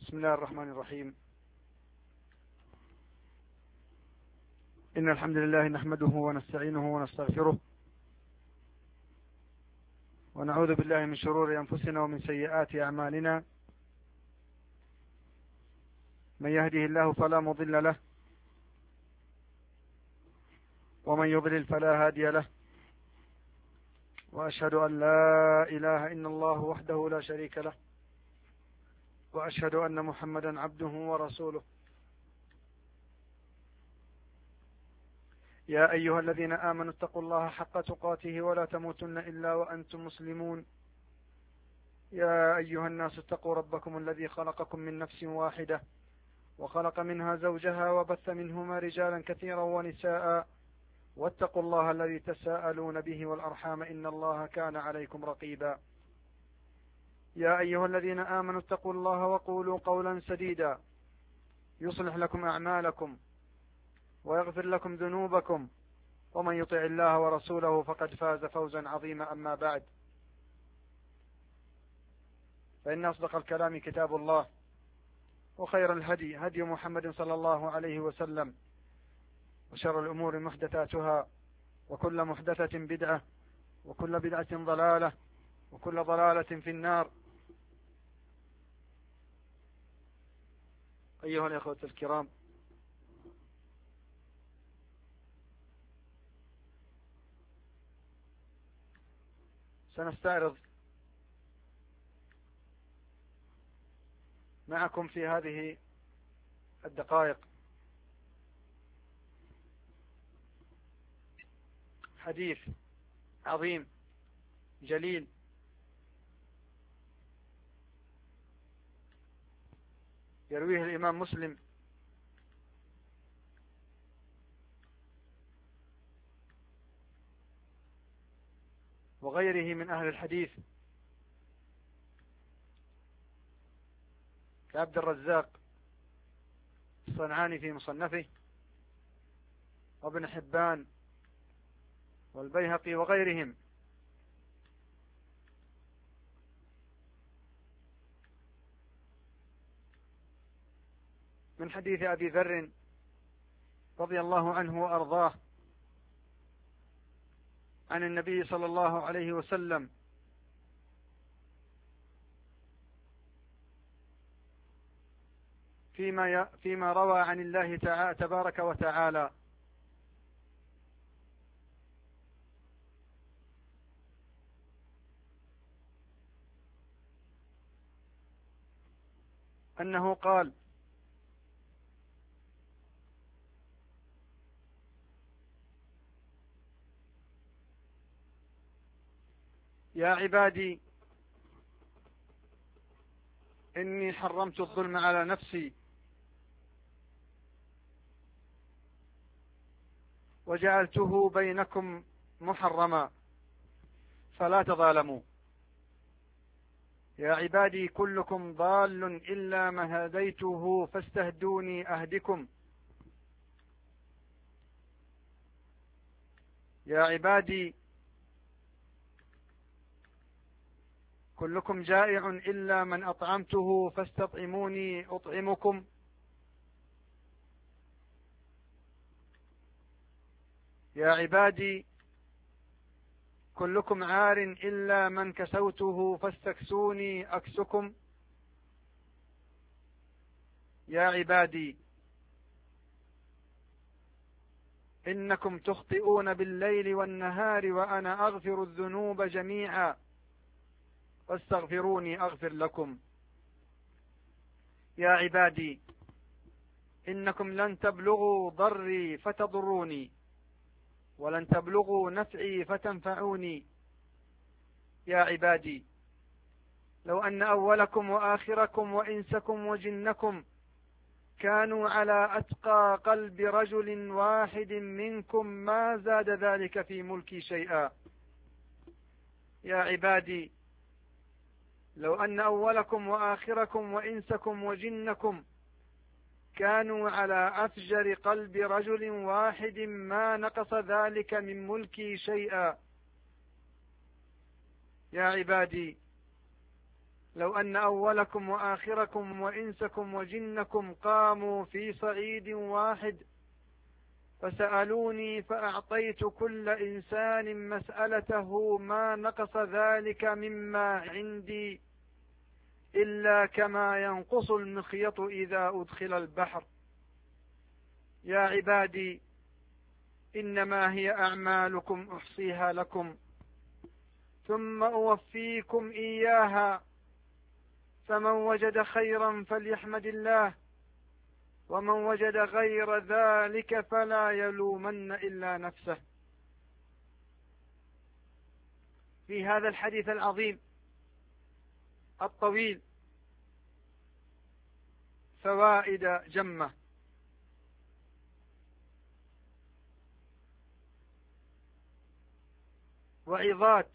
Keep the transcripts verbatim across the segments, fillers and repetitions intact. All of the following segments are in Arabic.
بسم الله الرحمن الرحيم. إن الحمد لله نحمده ونستعينه ونستغفره ونعوذ بالله من شرور أنفسنا ومن سيئات أعمالنا. من يهده الله فلا مضل له ومن يضلل فلا هادي له، وأشهد أن لا إله إلا الله وحده لا شريك له، وأشهد أن محمدا عبده ورسوله. يا أيها الذين آمنوا اتقوا الله حق تقاته ولا تموتن إلا وأنتم مسلمون. يا أيها الناس اتقوا ربكم الذي خلقكم من نفس واحدة وخلق منها زوجها وبث منهما رجالا كثيرا ونساء، واتقوا الله الذي تساءلون به والأرحام إن الله كان عليكم رقيبا. يا أيها الذين آمنوا اتقوا الله وقولوا قولا سديدا يصلح لكم أعمالكم ويغفر لكم ذنوبكم، ومن يطع الله ورسوله فقد فاز فوزا عظيما. أما بعد، فإن أصدق الكلام كتاب الله، وخير الهدي هدي محمد صلى الله عليه وسلم، وشر الأمور محدثاتها، وكل محدثة بدعة، وكل بدعة ضلالة، وكل ضلالة في النار. أيها الأخوة الكرام، سنستعرض معكم في هذه الدقائق حديث عظيم جليل يرويه الإمام مسلم وغيره من أهل الحديث كعبد الرزاق الصنعاني في مصنفه، وابن حبان والبيهقي وغيرهم، من حديث أبي ذر رضي الله عنه وأرضاه عن النبي صلى الله عليه وسلم فيما فيما روى عن الله تعالى تبارك وتعالى: أنه قال: يا عبادي إني حرمت الظلم على نفسي وجعلته بينكم محرما فلا تظالموا. يا عبادي كلكم ضال إلا ما هديته فاستهدوني أهدكم. يا عبادي كلكم جائع إلا من أطعمته فاستطعموني أطعمكم. يا عبادي كلكم عار إلا من كسوته فاستكسوني أكسكم. يا عبادي إنكم تخطئون بالليل والنهار وأنا أغفر الذنوب جميعا فاستغفروني أغفر لكم. يا عبادي إنكم لن تبلغوا ضري فتضروني ولن تبلغوا نفعي فتنفعوني. يا عبادي لو أن أولكم وآخركم وإنسكم وجنكم كانوا على أتقى قلب رجل واحد منكم ما زاد ذلك في ملكي شيئا. يا عبادي لو أن أولكم وآخركم وإنسكم وجنكم كانوا على أفجر قلب رجل واحد ما نقص ذلك من ملكي شيئا. يا عبادي لو أن أولكم وآخركم وإنسكم وجنكم قاموا في صعيد واحد فسألوني فأعطيت كل إنسان مسألته ما نقص ذلك مما عندي إلا كما ينقص المخيط إذا أدخل البحر. يا عبادي إنما هي أعمالكم أحصيها لكم ثم أوفيكم إياها، فمن وجد خيرا فليحمد الله، ومن وجد غير ذلك فلا يلومن إلا نفسه. في هذا الحديث العظيم الطويل فوائد جمة، وعظات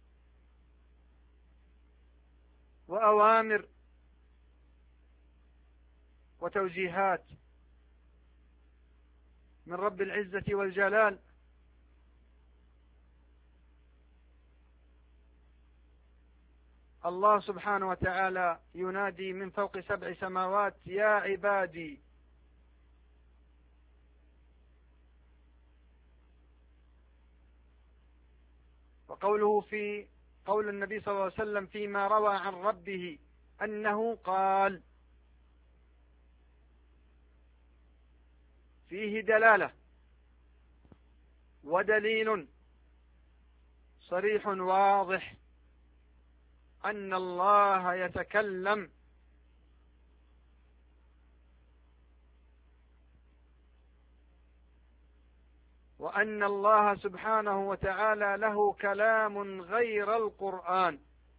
وأوامر وتوجيهات من رب العزة والجلال الله سبحانه وتعالى ينادي من فوق سبع سماوات: يا عبادي. وقوله في قول النبي صلى الله عليه وسلم فيما روى عن ربه أنه قال فيه دلالة ودليل صريح واضح أن الله يتكلم وأن الله سبحانه وتعالى له كلام غير القرآن.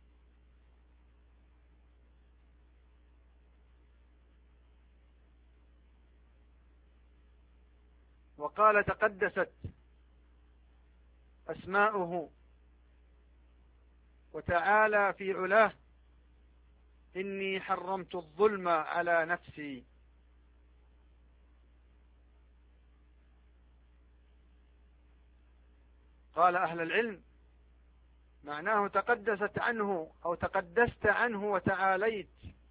وقال تقدست أسماؤه وتعالى في علاه: إني حرمت الظلم على نفسي. قال أهل العلم معناه تقدست عنه أو تقدست عنه وتعاليت،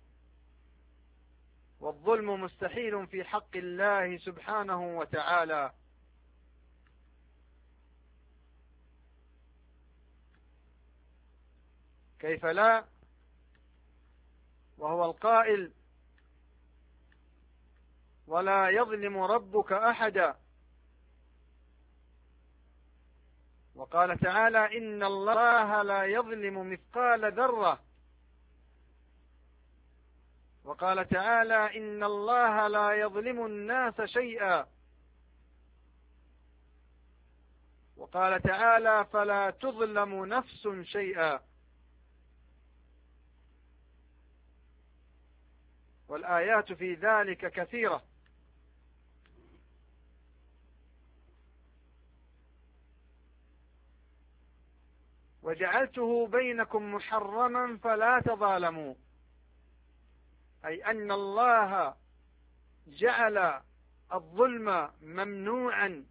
والظلم مستحيل في حق الله سبحانه وتعالى. كيف لا وهو القائل: ولا يظلم ربك أحدا. وقال تعالى: إن الله لا يظلم مثقال ذرة. وقال تعالى: إن الله لا يظلم الناس شيئا. وقال تعالى: فلا تظلم نفس شيئا. والآيات في ذلك كثيرة. وجعلته بينكم محرما فلا تظالموا، أي أن الله جعل الظلم ممنوعا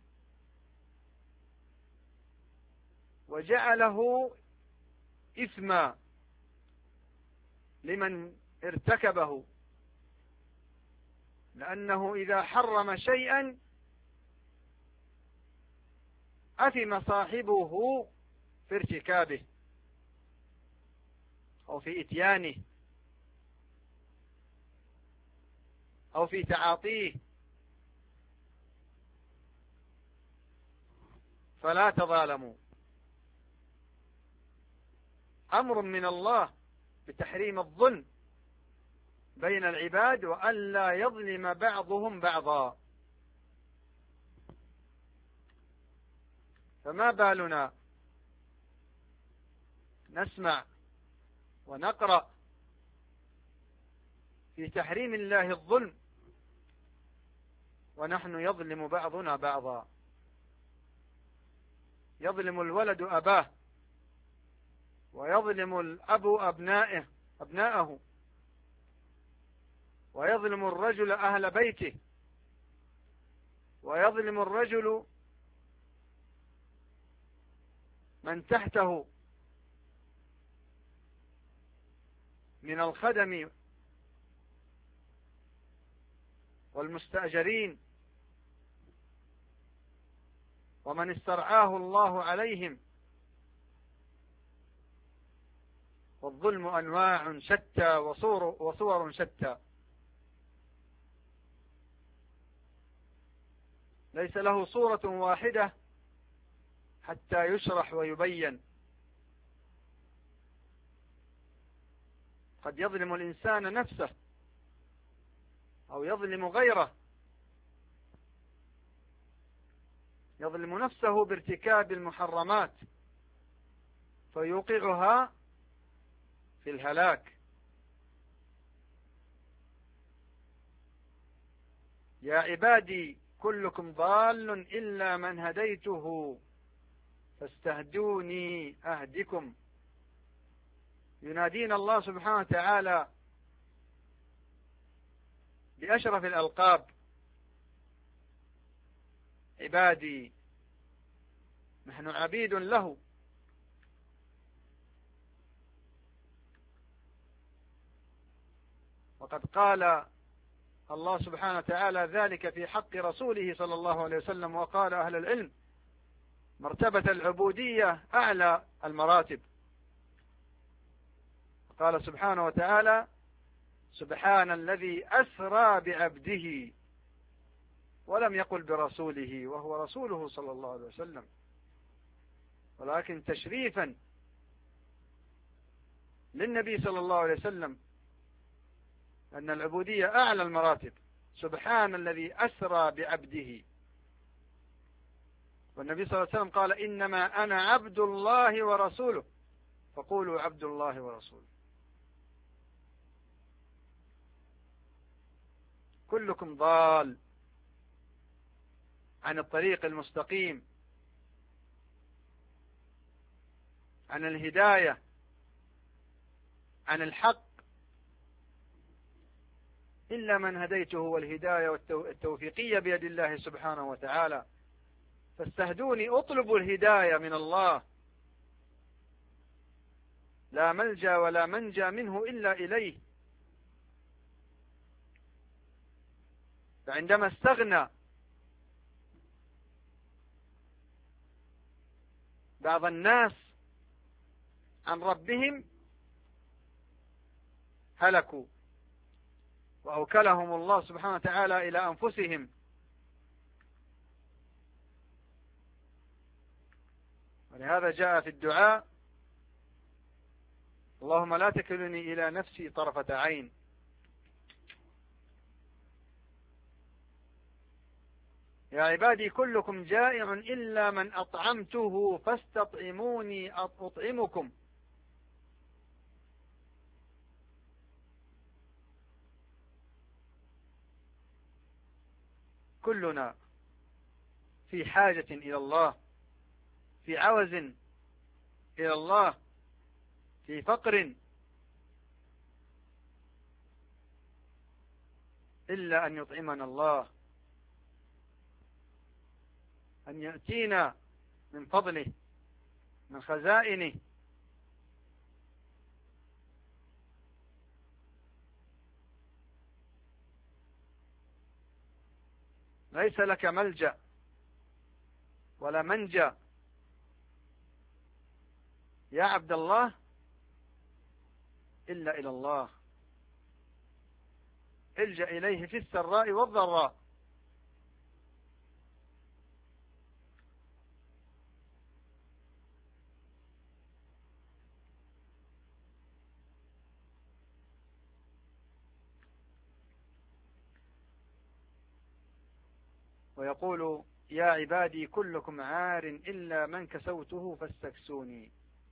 وجعله إثما لمن ارتكبه، لأنه إذا حرم شيئا أثم صاحبه في ارتكابه أو في إتيانه أو في تعاطيه. فلا تظالموا، أمر من الله بتحريم الظلم بين العباد وألا يظلم بعضهم بعضا. فما بالنا نسمع ونقرأ في تحريم الله الظلم ونحن يظلم بعضنا بعضا. يظلم الولد أباه، ويظلم الأب أبنائه أبناءه، ويظلم الرجل أهل بيته، ويظلم الرجل من تحته، من الخدم والمستأجرين ومن استرعاه الله عليهم. والظلم أنواع شتى وصور, وصور شتى، ليس له صورة واحدة حتى يشرح ويبين. قد يظلم الإنسان نفسه أو يظلم غيره، يظلم نفسه بارتكاب المحرمات فيوقعها في الهلاك. يا عبادي كلكم ضال إلا من هديته فاستهدوني أهدكم. ينادينا الله سبحانه وتعالى بأشرف الألقاب: عبادي، نحن عبيد له. وقد قال الله سبحانه وتعالى ذلك في حق رسوله صلى الله عليه وسلم، وقال أهل العلم: مرتبة العبودية أعلى المراتب. قال سبحانه وتعالى: سبحان الذي أسرى بعبده، ولم يقل برسوله وهو رسوله صلى الله عليه وسلم، ولكن تشريفا للنبي صلى الله عليه وسلم، أن العبودية أعلى المراتب. سبحان الذي أسرى بعبده. والنبي صلى الله عليه وسلم قال: إنما أنا عبد الله ورسوله، فقولوا عبد الله ورسوله. كلكم ضال عن الطريق المستقيم، عن الهداية، عن الحق، إلا من هديته. والهداية والتوفيقية بيد الله سبحانه وتعالى. فاستهدوني، اطلبوا الهداية من الله، لا ملجأ ولا منجى منه إلا إليه. فعندما استغنى بعض الناس عن ربهم هلكوا، وأوكلهم الله سبحانه وتعالى إلى أنفسهم. ولهذا جاء في الدعاء: اللهم لا تكلني إلى نفسي طرفة عين. يا عبادي كلكم جائع إلا من أطعمته فاستطعموني أطعمكم. كلنا في حاجة إلى الله، في عوز إلى الله، في فقر، إلا أن يطعمنا الله، أن يأتينا من فضله، من خزائنه. ليس لك ملجأ ولا منجى يا عبد الله إلا إلى الله. الجأ إليه في السراء والضراء. ويقول: يا عبادي كلكم عار إلا من كسوته فاستكسوني.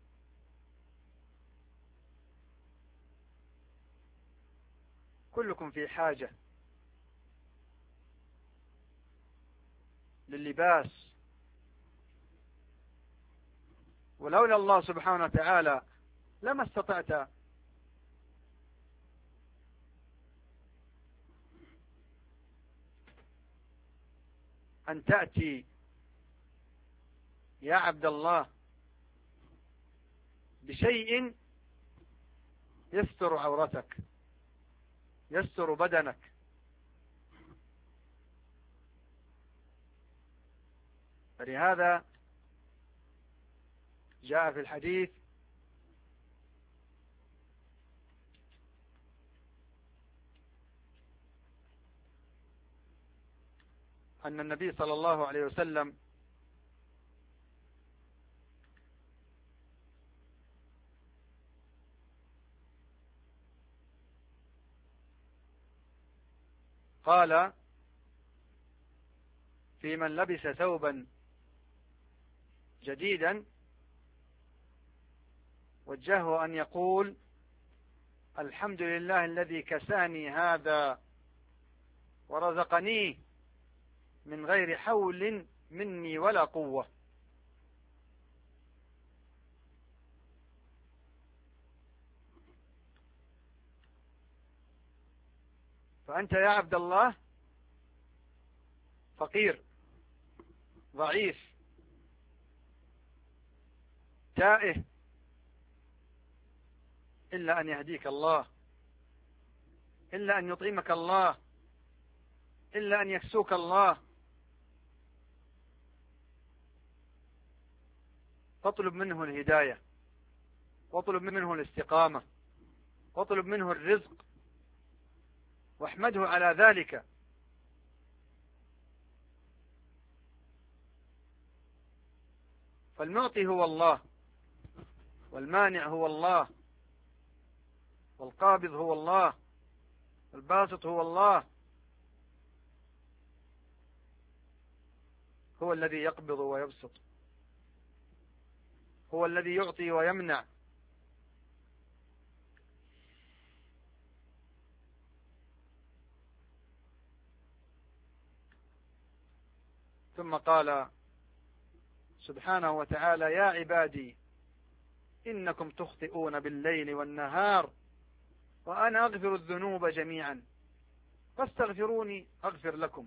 كلكم في حاجة لللباس، ولولا الله سبحانه وتعالى لما استطعت أن تأتي يا عبد الله بشيء يستر عورتك، يستر بدنك. فلهذا جاء في الحديث أن النبي صلى الله عليه وسلم قال في من لبس ثوبا جديدا وجهه أن يقول: الحمد لله الذي كساني هذا ورزقنيه من غير حول مني ولا قوة. فأنت يا عبد الله فقير ضعيف تائه، إلا أن يهديك الله، إلا أن يطعمك الله، إلا أن يكسوك الله. فاطلب منه الهداية، واطلب منه الاستقامة، واطلب منه الرزق، واحمده على ذلك. فالمعطي هو الله، والمانع هو الله، والقابض هو الله، والباسط هو الله. هو الذي يقبض ويبسط، هو الذي يعطي ويمنع. ثم قال سبحانه وتعالى: يا عبادي إنكم تخطئون بالليل والنهار وأنا أغفر الذنوب جميعا فاستغفروني أغفر لكم،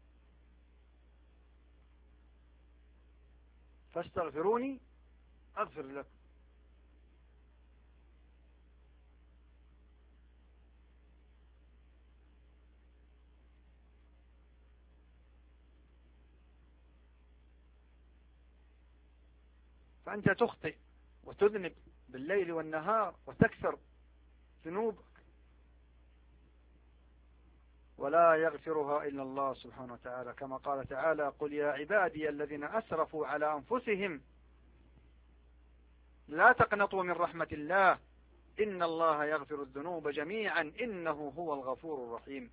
فاستغفروني أغفر لكم. فأنت تخطئ وتذنب بالليل والنهار وتكثر ذنوبك، ولا يغفرها إلا الله سبحانه وتعالى، كما قال تعالى: قل يا عبادي الذين أسرفوا على أنفسهم لا تقنطوا من رحمة الله إن الله يغفر الذنوب جميعا إنه هو الغفور الرحيم.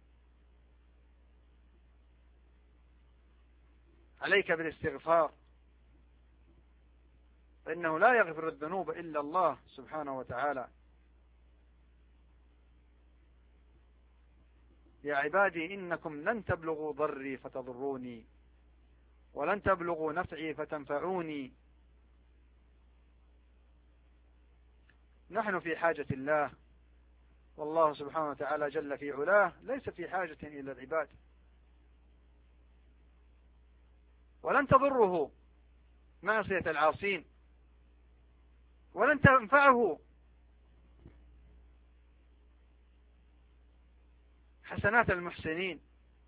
عليك بالاستغفار، فإنه لا يغفر الذنوب إلا الله سبحانه وتعالى. يا عبادي إنكم لن تبلغوا ضري فتضروني ولن تبلغوا نفعي فتنفعوني. نحن في حاجة الله، والله سبحانه وتعالى جل في علاه ليس في حاجة إلى العباد. ولن تضره معصية العاصين، ولن تنفعه حسنات المحسنين.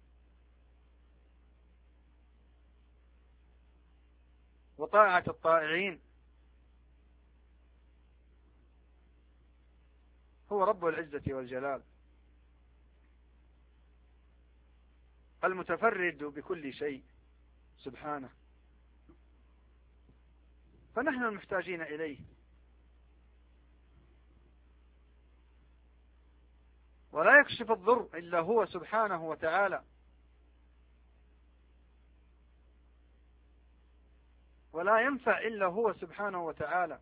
وطاعة الطائعين. هو رب العزة والجلال المتفرد بكل شيء سبحانه، فنحن المحتاجين إليه. ولا يكشف الضر إلا هو سبحانه وتعالى، ولا ينفع إلا هو سبحانه وتعالى.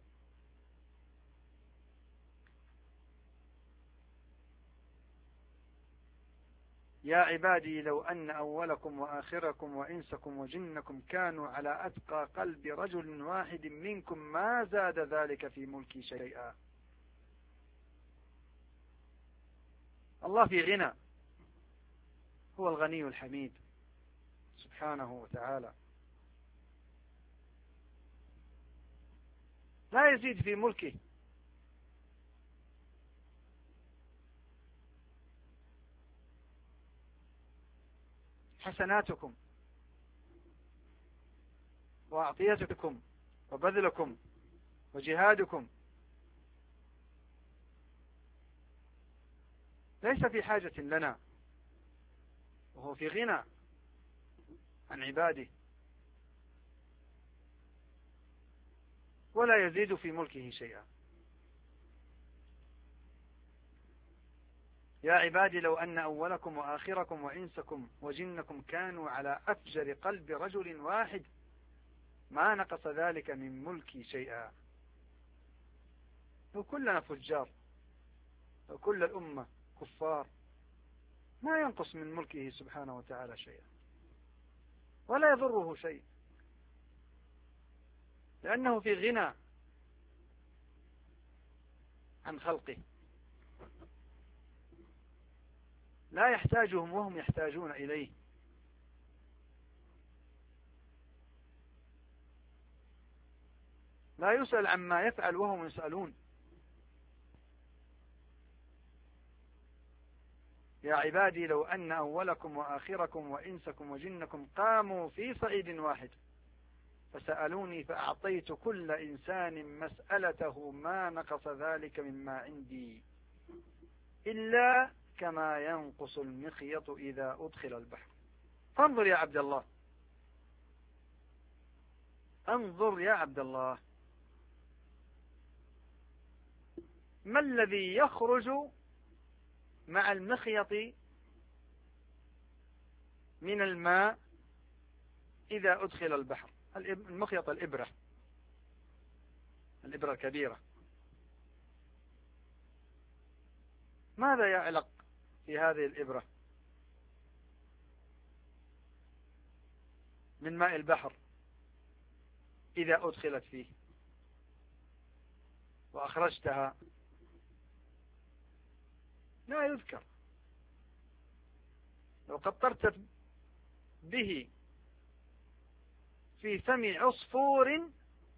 يا عبادي لو أن أولكم وآخركم وإنسكم وجنكم كانوا على أتقى قلب رجل واحد منكم ما زاد ذلك في ملكي شيئا. الله في غنى، هو الغني الحميد سبحانه وتعالى، لا يزيد في ملكه حسناتكم وأعطيتكم وبذلكم وجهادكم، ليس في حاجة لنا، وهو في غنى عن عباده، ولا يزيد في ملكه شيئا. يا عبادي لو أن أولكم وآخركم وإنسكم وجنكم كانوا على أفجر قلب رجل واحد ما نقص ذلك من ملكي شيئا. لو كلنا فجار، لو كل الأمة كفار، ما ينقص من ملكه سبحانه وتعالى شيئا، ولا يضره شيء، لأنه في غنى عن خلقه، لا يحتاجهم وهم يحتاجون إليه. لا يسأل عما يفعل وهم يسألون. يا عبادي لو أن أولكم وآخركم وإنسكم وجنكم قاموا في صعيد واحد فسألوني فأعطيت كل إنسان مسألته ما نقص ذلك مما عندي إلا كما ينقص المخيط إذا أدخل البحر. فانظر يا عبد الله، انظر يا عبد الله، ما الذي يخرج مع المخيط من الماء إذا أدخل البحر؟ المخيط الإبرة، الإبرة الكبيرة، ماذا يعلق في هذه الإبرة من ماء البحر إذا أدخلت فيه وأخرجتها؟ لا يذكر. لو قطرت به في فم عصفور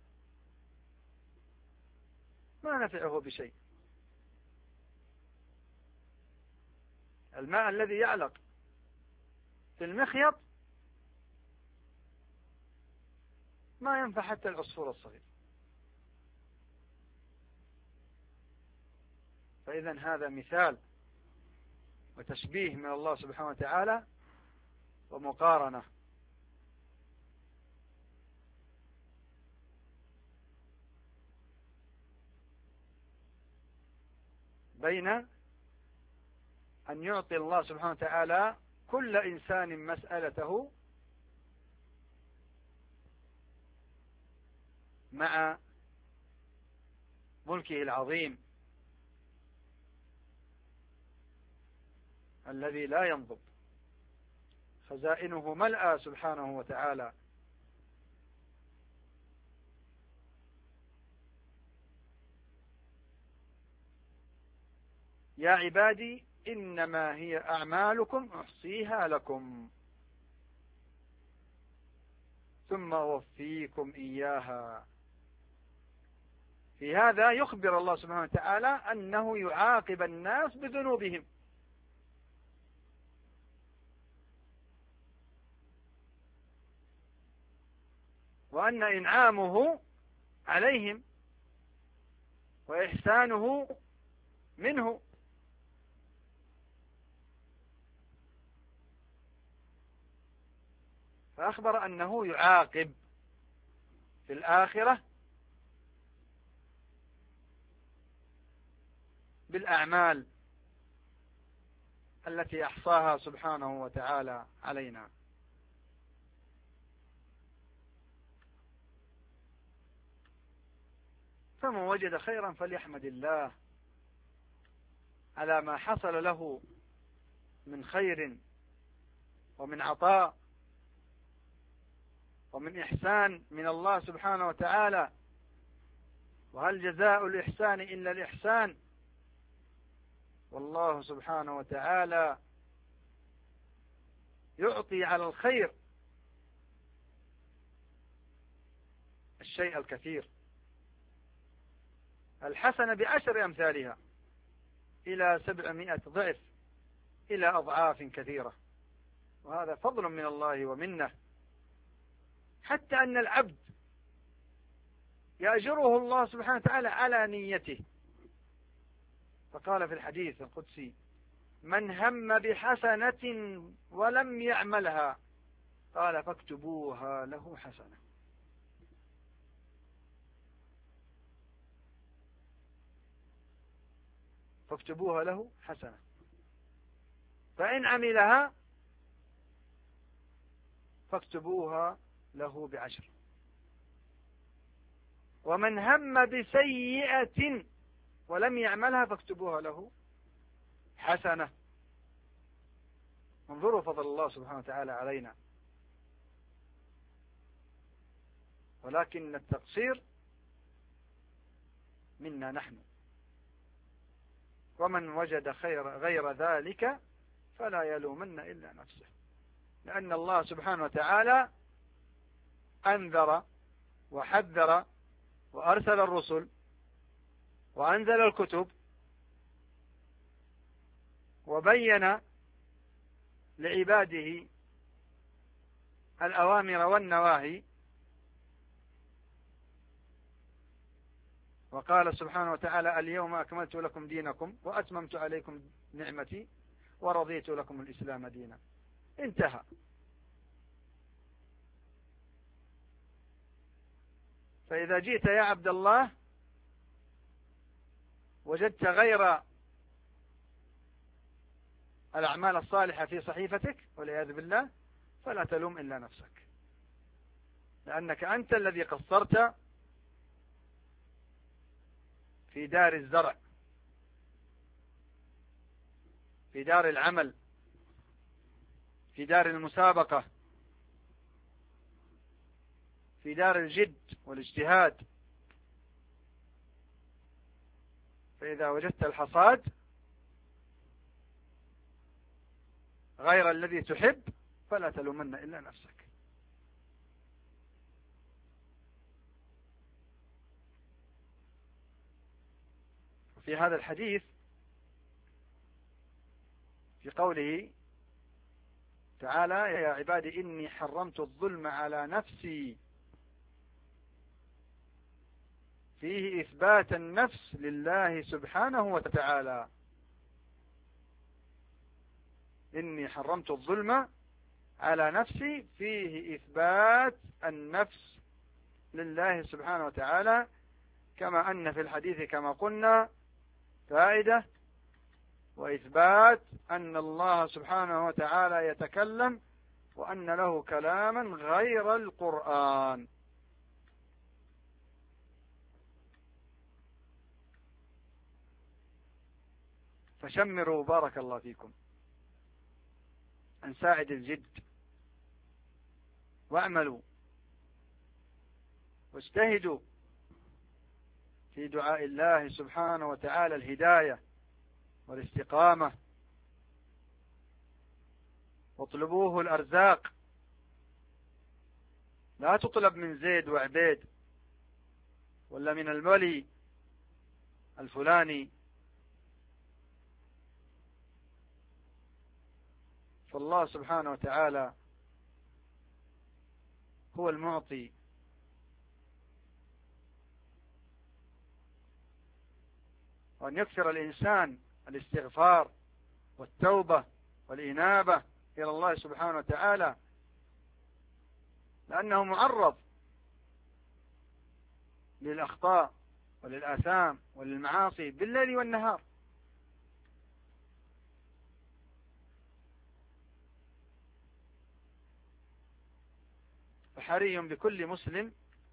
ما نفعه بشيء. الماء الذي يعلق في المخيط ما ينفع حتى العصفور الصغير. فإذا هذا مثال وتشبيه من الله سبحانه وتعالى ومقارنة بين أن يعطي الله سبحانه وتعالى كل إنسان مسألته مع ملكه العظيم الذي لا ينضب، خزائنه ملأى سبحانه وتعالى. يا عبادي إنما هي أعمالكم أحصيها لكم ثم أوفيكم إياها. في هذا يخبر الله سبحانه وتعالى أنه يعاقب الناس بذنوبهم، وأن إنعامه عليهم وإحسانه منه. فأخبر أنه يعاقب في الآخرة بالأعمال التي أحصاها سبحانه وتعالى علينا. فمن وجد خيرا فليحمد الله على ما حصل له من خير ومن عطاء ومن إحسان من الله سبحانه وتعالى. وهل جزاء الإحسان إلا الإحسان؟ والله سبحانه وتعالى يعطي على الخير الشيء الكثير، الحسنة بعشر أمثالها إلى سبعمائة ضعف، إلى أضعاف كثيرة. وهذا فضل من الله ومنه، حتى أن العبد يأجره الله سبحانه وتعالى على نيته. فقال في الحديث القدسي: من هم بحسنة ولم يعملها قال فاكتبوها له حسنة. فاكتبوها له حسنة، فإن عملها فاكتبوها له بعشر. ومن هم بسيئة ولم يعملها فاكتبوها له حسنة. انظروا فضل الله سبحانه وتعالى علينا، ولكن التقصير منا نحن. ومن وجد خير غير ذلك فلا يلومن إلا نفسه، لأن الله سبحانه وتعالى أنذر وحذر وأرسل الرسل وأنزل الكتب وبين لعباده الأوامر والنواهي، وقال سبحانه وتعالى: اليوم أكملت لكم دينكم وأتممت عليكم نعمتي ورضيت لكم الإسلام دينا. انتهى. فإذا جئت يا عبد الله وجدت غير الأعمال الصالحة في صحيفتك والعياذ بالله فلا تلوم إلا نفسك، لأنك أنت الذي قصرت في دار الزرع، في دار العمل، في دار المسابقة، في دار الجد والاجتهاد. فإذا وجدت الحصاد غير الذي تحب فلا تلومن إلا نفسك. وفي هذا الحديث في قوله تعالى: يا عبادي إني حرمت الظلم على نفسي، فيه إثبات النفس لله سبحانه وتعالى. إني حرمت الظلم على نفسي، فيه إثبات النفس لله سبحانه وتعالى، كما أن في الحديث كما قلنا فائدة وإثبات أن الله سبحانه وتعالى يتكلم وأن له كلاما غير القرآن. فشمروا بارك الله فيكم عن ساعد الجد، واعملوا واجتهدوا في دعاء الله سبحانه وتعالى الهداية والاستقامة، واطلبوه الأرزاق، لا تطلب من زيد وعبيد ولا من الولي الفلاني. فالله سبحانه وتعالى هو المعطي، وأن يكثر الإنسان الاستغفار والتوبة والإنابة إلى الله سبحانه وتعالى، لأنه معرض للأخطاء وللآثام وللمعاصي بالليل والنهار. فحري بكل مسلم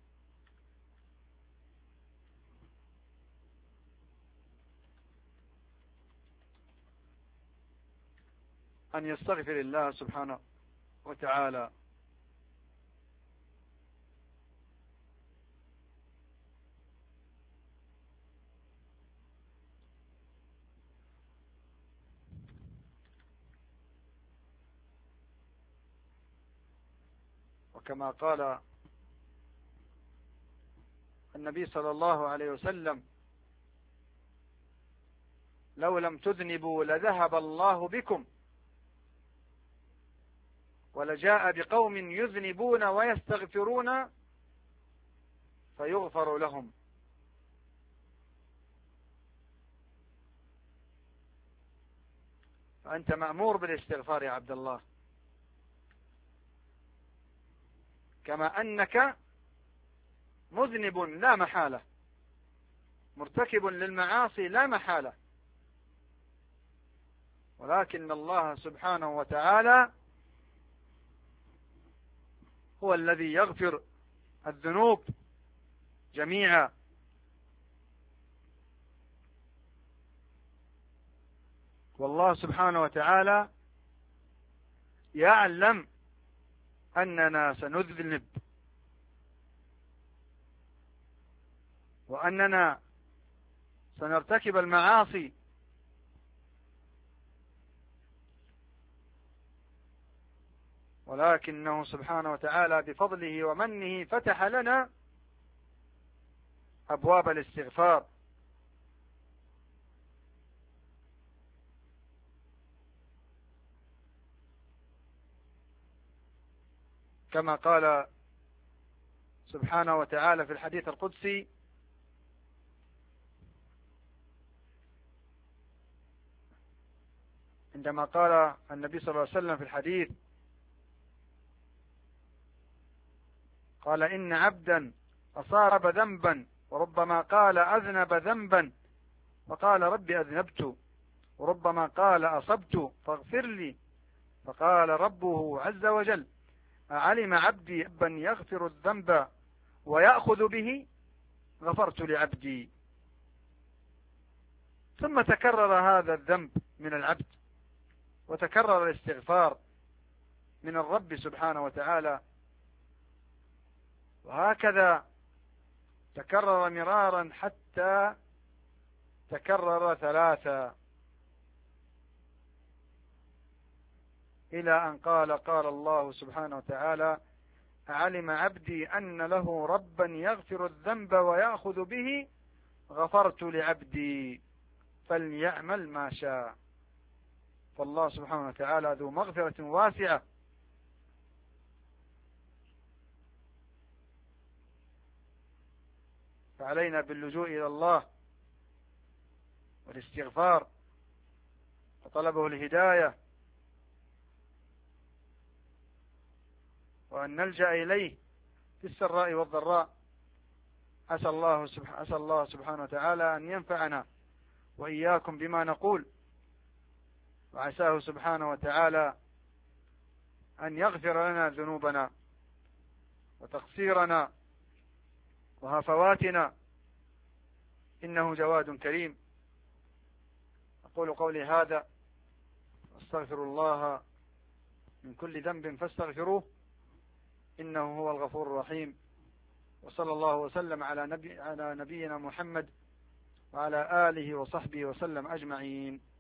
أن يستغفر الله سبحانه وتعالى. وكما قال النبي صلى الله عليه وسلم: لو لم تذنبوا لذهب الله بكم. ولجاء بقوم يذنبون ويستغفرون فيغفر لهم. فأنت مأمور بالاستغفار يا عبد الله، كما أنك مذنب لا محالة، مرتكب للمعاصي لا محالة، ولكن الله سبحانه وتعالى هو الذي يغفر الذنوب جميعا. والله سبحانه وتعالى يعلم أننا سنذنب وأننا سنرتكب المعاصي، ولكنه سبحانه وتعالى بفضله ومنه فتح لنا أبواب الاستغفار. كما قال سبحانه وتعالى في الحديث القدسي: عندما قال النبي صلى الله عليه وسلم في الحديث، قال: إن عبدا أصاب ذنبا، وربما قال أذنب ذنبا فقال: ربي أذنبت، وربما قال أصبت فاغفر لي، فقال ربه عز وجل: أعلم عبدي ذنبا يغفر الذنب ويأخذ به غفرت لعبدي. ثم تكرر هذا الذنب من العبد، وتكرر الاستغفار من الرب سبحانه وتعالى، وهكذا تكرر مرارا حتى تكرر ثلاثا، إلى أن قال قال الله سبحانه وتعالى: علم عبدي أن له ربا يغفر الذنب ويأخذ به غفرت لعبدي فليعمل ما شاء. فالله سبحانه وتعالى ذو مغفرة واسعة، فعلينا باللجوء إلى الله والاستغفار وطلبه الهداية، وأن نلجأ إليه في السراء والضراء. أسأل الله سبحانه, أسأل الله سبحانه وتعالى أن ينفعنا وإياكم بما نقول، وعساه سبحانه وتعالى أن يغفر لنا ذنوبنا وتقصيرنا وهفواتنا، إنه جواد كريم. أقول قولي هذا، أستغفر الله من كل ذنب فاستغفروه إنه هو الغفور الرحيم. وصلى الله وسلم على, نبي على نبينا محمد وعلى آله وصحبه وسلم أجمعين.